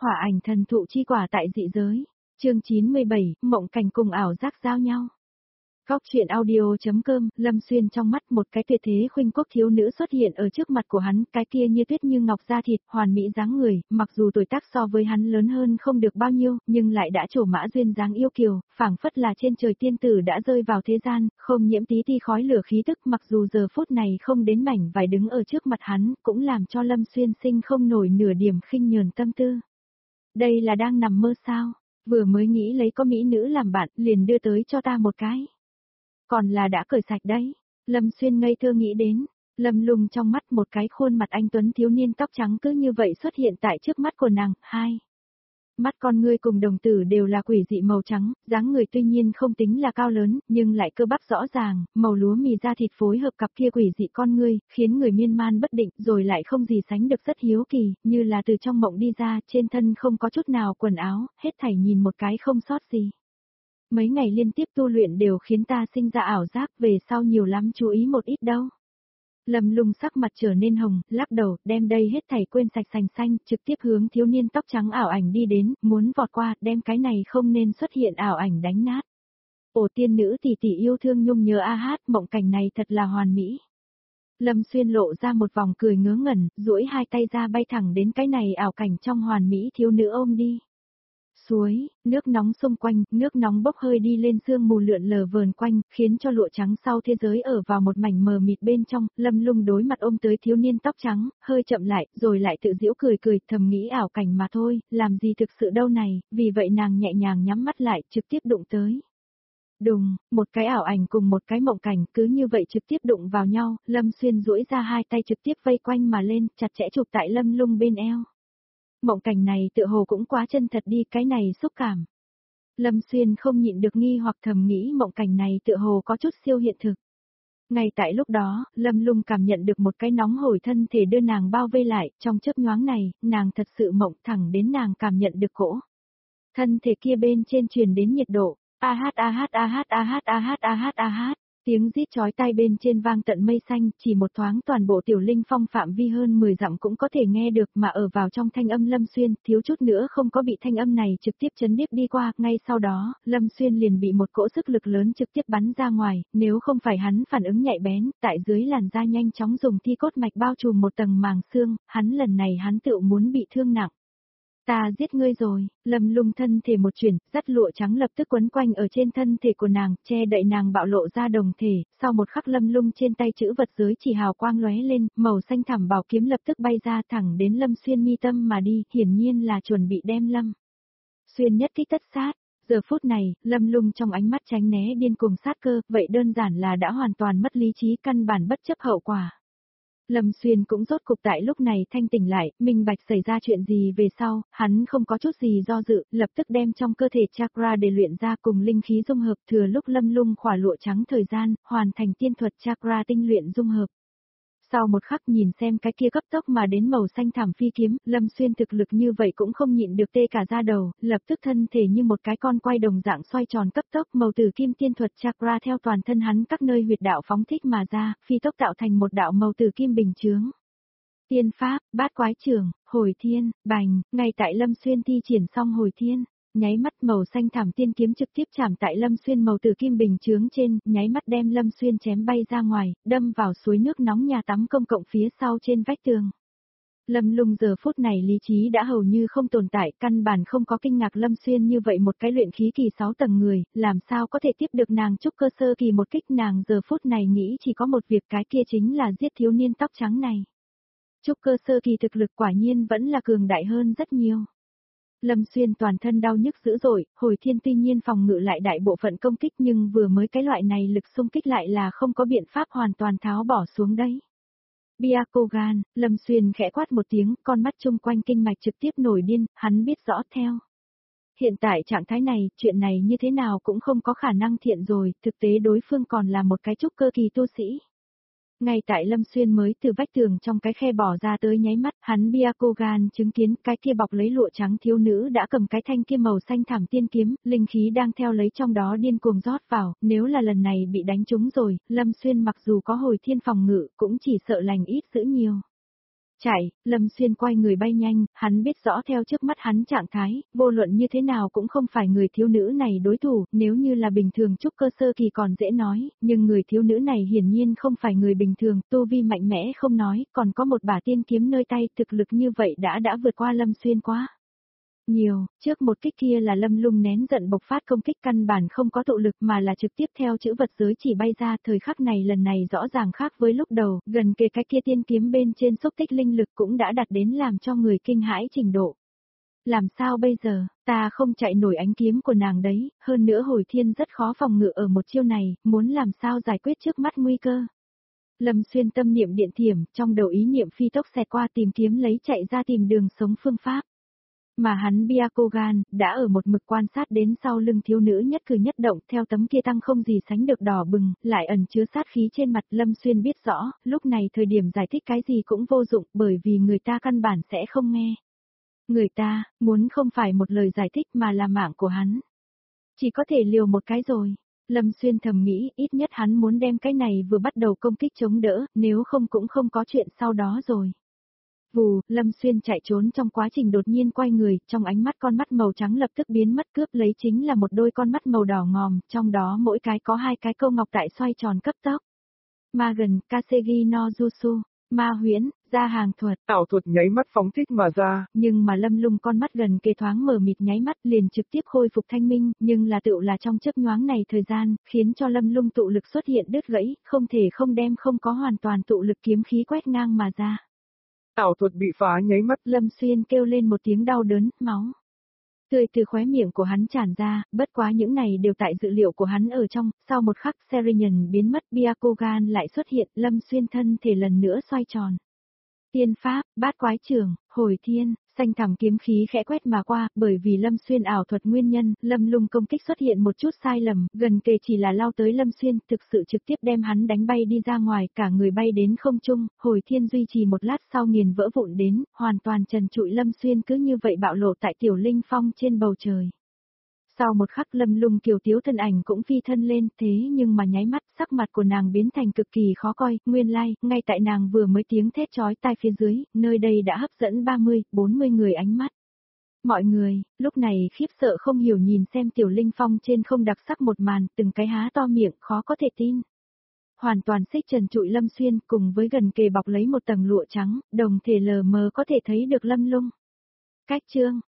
Hỏa ảnh thần thụ chi quả tại dị giới. Chương 97, mộng cảnh cùng ảo giác giao nhau. Góc truyện audio.com, Lâm Xuyên trong mắt một cái tuyệt thế khuynh quốc thiếu nữ xuất hiện ở trước mặt của hắn, cái kia như tuyết như ngọc da thịt, hoàn mỹ dáng người, mặc dù tuổi tác so với hắn lớn hơn không được bao nhiêu, nhưng lại đã trổ mã duyên dáng yêu kiều, phảng phất là trên trời tiên tử đã rơi vào thế gian, không nhiễm tí ti khói lửa khí tức, mặc dù giờ phút này không đến mảnh vải đứng ở trước mặt hắn, cũng làm cho Lâm Xuyên sinh không nổi nửa điểm khinh nhờn tâm tư. Đây là đang nằm mơ sao? Vừa mới nghĩ lấy có mỹ nữ làm bạn, liền đưa tới cho ta một cái. Còn là đã cởi sạch đấy. Lâm Xuyên ngây thơ nghĩ đến. Lâm Lung trong mắt một cái khuôn mặt anh tuấn thiếu niên tóc trắng cứ như vậy xuất hiện tại trước mắt của nàng. Hai mắt con ngươi cùng đồng tử đều là quỷ dị màu trắng, dáng người tuy nhiên không tính là cao lớn, nhưng lại cơ bắp rõ ràng, màu lúa mì da thịt phối hợp cặp kia quỷ dị con ngươi, khiến người miên man bất định, rồi lại không gì sánh được rất hiếu kỳ, như là từ trong mộng đi ra, trên thân không có chút nào quần áo, hết thảy nhìn một cái không sót gì. Mấy ngày liên tiếp tu luyện đều khiến ta sinh ra ảo giác, về sau nhiều lắm chú ý một ít đâu. Lâm Lung sắc mặt trở nên hồng, lắc đầu, đem đây hết thảy quên sạch sành xanh, trực tiếp hướng thiếu niên tóc trắng ảo ảnh đi đến, muốn vọt qua, đem cái này không nên xuất hiện ảo ảnh đánh nát. Ổ tiên nữ tỷ tỷ yêu thương nhung nhớ a hát, mộng cảnh này thật là hoàn mỹ. Lâm Xuyên lộ ra một vòng cười ngớ ngẩn, duỗi hai tay ra bay thẳng đến cái này ảo cảnh trong hoàn mỹ thiếu nữ ôm đi. Suối, nước nóng xung quanh, nước nóng bốc hơi đi lên sương mù lượn lờ vờn quanh, khiến cho lụa trắng sau thế giới ở vào một mảnh mờ mịt bên trong, Lâm Lung đối mặt ôm tới thiếu niên tóc trắng, hơi chậm lại, rồi lại tự giễu cười cười, thầm nghĩ ảo cảnh mà thôi, làm gì thực sự đâu này, vì vậy nàng nhẹ nhàng nhắm mắt lại, trực tiếp đụng tới. Đùng, một cái ảo ảnh cùng một cái mộng cảnh cứ như vậy trực tiếp đụng vào nhau, Lâm Xuyên duỗi ra hai tay trực tiếp vây quanh mà lên, chặt chẽ chụp tại Lâm Lung bên eo. Mộng cảnh này tựa hồ cũng quá chân thật đi, cái này xúc cảm. Lâm Xuyên không nhịn được nghi hoặc thầm nghĩ mộng cảnh này tựa hồ có chút siêu hiện thực. Ngay tại lúc đó, Lâm Lung cảm nhận được một cái nóng hổi thân thể đưa nàng bao vây lại, trong chớp nhoáng này, nàng thật sự mộng thẳng đến nàng cảm nhận được cỗ. Thân thể kia bên trên truyền đến nhiệt độ, a hát a hát a hát a hát a hát a hát a hát. Tiếng rít chói tai bên trên vang tận mây xanh, chỉ một thoáng toàn bộ tiểu linh phong phạm vi hơn 10 dặm cũng có thể nghe được mà ở vào trong thanh âm Lâm Xuyên, thiếu chút nữa không có bị thanh âm này trực tiếp chấn điếc đi qua, ngay sau đó, Lâm Xuyên liền bị một cỗ sức lực lớn trực tiếp bắn ra ngoài, nếu không phải hắn phản ứng nhạy bén, tại dưới làn da nhanh chóng dùng thi cốt mạch bao trùm một tầng màng xương, lần này hắn tự muốn bị thương nặng. Ta giết ngươi rồi, Lâm Lung thân thể một chuyển, dắt lụa trắng lập tức quấn quanh ở trên thân thể của nàng, che đậy nàng bạo lộ ra đồng thể, sau một khắc Lâm Lung trên tay chữ vật giới chỉ hào quang lóe lên, màu xanh thẳm bảo kiếm lập tức bay ra thẳng đến Lâm Xuyên mi tâm mà đi, hiển nhiên là chuẩn bị đem Lâm Xuyên nhất kích tất sát. Giờ phút này, Lâm Lung trong ánh mắt tránh né điên cuồng sát cơ, vậy đơn giản là đã hoàn toàn mất lý trí căn bản bất chấp hậu quả. Lâm Xuyên cũng rốt cục tại lúc này thanh tỉnh lại, minh bạch xảy ra chuyện gì về sau, hắn không có chút gì do dự, lập tức đem trong cơ thể chakra để luyện ra cùng linh khí dung hợp, thừa lúc Lâm Lung khỏa lụa trắng thời gian, hoàn thành tiên thuật chakra tinh luyện dung hợp. Sau một khắc nhìn xem cái kia cấp tốc mà đến màu xanh thẳm phi kiếm, Lâm Xuyên thực lực như vậy cũng không nhịn được tê cả da đầu, lập tức thân thể như một cái con quay đồng dạng xoay tròn cấp tốc, màu tử kim tiên thuật chakra theo toàn thân hắn các nơi huyệt đạo phóng thích mà ra, phi tốc tạo thành một đạo màu tử kim bình chướng. Tiên pháp, bát quái trường, hồi thiên, bành, ngay tại Lâm Xuyên thi triển xong hồi thiên. Nháy mắt màu xanh thảm tiên kiếm trực tiếp chạm tại Lâm Xuyên màu tử kim bình chướng trên, nháy mắt đem Lâm Xuyên chém bay ra ngoài, đâm vào suối nước nóng nhà tắm công cộng phía sau trên vách tường. Lâm Lung giờ phút này lý trí đã hầu như không tồn tại, căn bản không có kinh ngạc Lâm Xuyên như vậy một cái luyện khí kỳ 6 tầng người, làm sao có thể tiếp được nàng trúc cơ sơ kỳ một kích, nàng giờ phút này nghĩ chỉ có một việc, cái kia chính là giết thiếu niên tóc trắng này. Trúc cơ sơ kỳ thực lực quả nhiên vẫn là cường đại hơn rất nhiều. Lâm Xuyên toàn thân đau nhức dữ dội, hồi thiên tuy nhiên phòng ngự lại đại bộ phận công kích nhưng vừa mới cái loại này lực xung kích lại là không có biện pháp hoàn toàn tháo bỏ xuống đấy. Byakugan, Lâm Xuyên khẽ quát một tiếng, con mắt chung quanh kinh mạch trực tiếp nổi điên, hắn biết rõ theo. Hiện tại trạng thái này, chuyện này như thế nào cũng không có khả năng thiện rồi, thực tế đối phương còn là một cái trúc cơ kỳ tu sĩ. Ngay tại Lâm Xuyên mới từ vách tường trong cái khe bỏ ra tới nháy mắt, hắn Byakugan chứng kiến cái kia bọc lấy lụa trắng thiếu nữ đã cầm cái thanh kia màu xanh thảm tiên kiếm, linh khí đang theo lấy trong đó điên cuồng rót vào, nếu là lần này bị đánh trúng rồi, Lâm Xuyên mặc dù có hồi thiên phòng ngự, cũng chỉ sợ lành ít dữ nhiều. Chạy, Lâm Xuyên quay người bay nhanh, hắn biết rõ theo trước mắt hắn trạng thái, vô luận như thế nào cũng không phải người thiếu nữ này đối thủ, nếu như là bình thường trúc cơ sơ kỳ còn dễ nói, nhưng người thiếu nữ này hiển nhiên không phải người bình thường, tu vi mạnh mẽ không nói, còn có một bả tiên kiếm nơi tay, thực lực như vậy đã vượt qua Lâm Xuyên quá nhiều, trước một kích kia là Lâm Lung nén giận bộc phát công kích căn bản không có tụ lực mà là trực tiếp theo chữ vật giới chỉ bay ra, thời khắc này lần này rõ ràng khác với lúc đầu, gần kề cái kia tiên kiếm bên trên xúc tích linh lực cũng đã đạt đến làm cho người kinh hãi trình độ. Làm sao bây giờ, ta không chạy nổi ánh kiếm của nàng đấy, hơn nữa hồi thiên rất khó phòng ngự ở một chiêu này, muốn làm sao giải quyết trước mắt nguy cơ. Lâm Xuyên tâm niệm điện thiểm, trong đầu ý niệm phi tốc xẹt qua tìm kiếm lấy chạy ra tìm đường sống phương pháp. Mà hắn Byakugan, đã ở một mực quan sát đến sau lưng thiếu nữ nhất cử nhất động theo tấm kia tăng không gì sánh được đỏ bừng, lại ẩn chứa sát khí trên mặt Lâm Xuyên biết rõ, lúc này thời điểm giải thích cái gì cũng vô dụng bởi vì người ta căn bản sẽ không nghe. Người ta, muốn không phải một lời giải thích mà là mạng của hắn. Chỉ có thể liều một cái rồi. Lâm Xuyên thầm nghĩ, ít nhất hắn muốn đem cái này vừa bắt đầu công kích chống đỡ, nếu không cũng không có chuyện sau đó rồi. Vù, Lâm Xuyên chạy trốn trong quá trình đột nhiên quay người, trong ánh mắt con mắt màu trắng lập tức biến mất cướp lấy chính là một đôi con mắt màu đỏ ngòm, trong đó mỗi cái có hai cái câu ngọc tại xoay tròn cấp tốc. Magen, Kasegi no Jutsu, ma huyễn, ra hàng thuật. Ảo thuật nháy mắt phóng thích mà ra. Nhưng mà Lâm Lung con mắt gần kề thoáng mờ mịt nháy mắt liền trực tiếp khôi phục thanh minh, nhưng là tựu là trong chớp nhoáng này thời gian, khiến cho Lâm Lung tụ lực xuất hiện đứt gãy, không thể không đem không có hoàn toàn tụ lực kiếm khí quét ngang mà ra. Ảo thuật bị phá nháy mắt. Lâm Xuyên kêu lên một tiếng đau đớn, máu tươi từ khóe miệng của hắn tràn ra, bất quá những này đều tại dự liệu của hắn ở trong, sau một khắc Serian biến mất Byakugan lại xuất hiện, Lâm Xuyên thân thể lần nữa xoay tròn. Tiên pháp, bát quái trường, hồi thiên, xanh thẳm kiếm khí khẽ quét mà qua, bởi vì Lâm Xuyên ảo thuật nguyên nhân, Lâm Lung công kích xuất hiện một chút sai lầm, gần kề chỉ là lao tới Lâm Xuyên, thực sự trực tiếp đem hắn đánh bay đi ra ngoài, cả người bay đến không trung, hồi thiên duy trì một lát sau nghiền vỡ vụn đến, hoàn toàn trần trụi Lâm Xuyên cứ như vậy bạo lộ tại tiểu linh phong trên bầu trời. Sau một khắc Lâm Lung kiều tiếu thân ảnh cũng phi thân lên, thế nhưng mà nháy mắt sắc mặt của nàng biến thành cực kỳ khó coi, nguyên lai, ngay tại nàng vừa mới tiếng thét chói tai phía dưới, nơi đây đã hấp dẫn 30, 40 người ánh mắt. Mọi người, lúc này khiếp sợ không hiểu nhìn xem tiểu linh phong trên không đặc sắc một màn, từng cái há to miệng, khó có thể tin. Hoàn toàn xích trần trụi Lâm Xuyên cùng với gần kề bọc lấy một tầng lụa trắng, đồng thể lờ mờ có thể thấy được Lâm Lung. Cách chương